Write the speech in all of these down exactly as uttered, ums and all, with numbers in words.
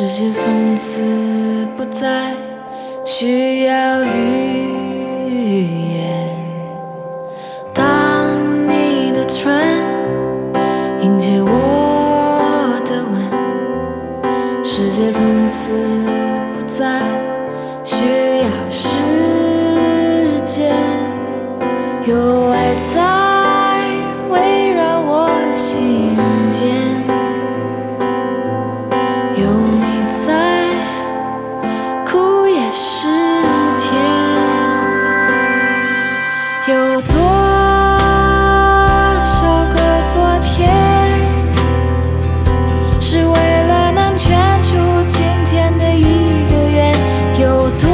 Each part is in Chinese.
世界从此不再需要语言。当你的唇迎接我的吻，世界从此不再需要时间，有爱在围绕我心间，有你在，哭也是甜。有多少个昨天，是为了能圈出今天的一个圆？有多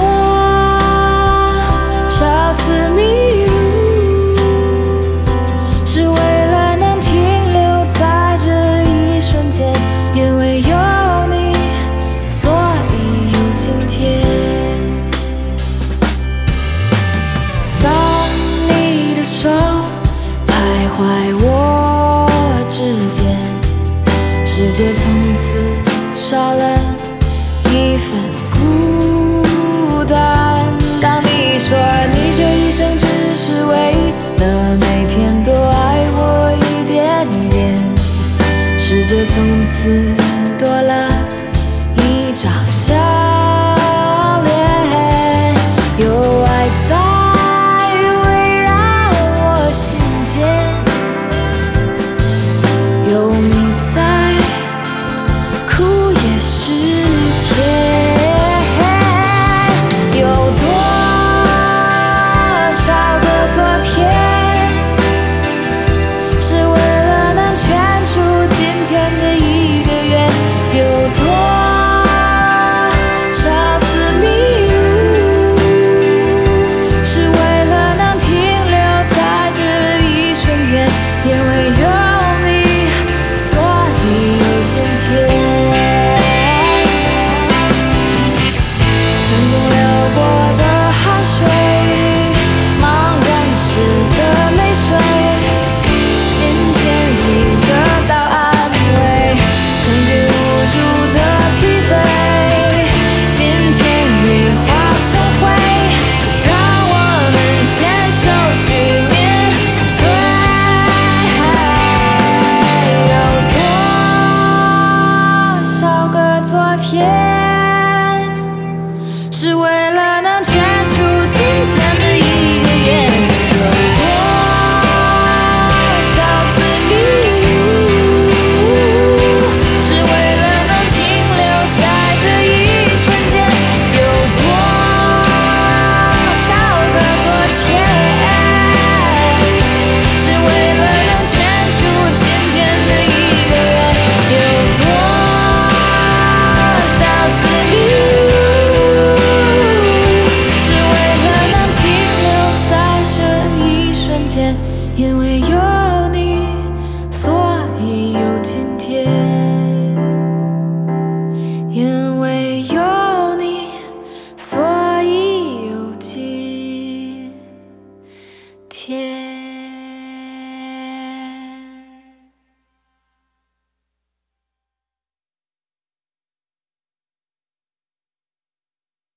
少次迷路，是为了能停留在这一瞬间？因为有你，所以有今天。当你的手徘徊我指尖，世界从此少了一份孤单。当你说你这一生只是为了每天都爱我一点点，世界从此多了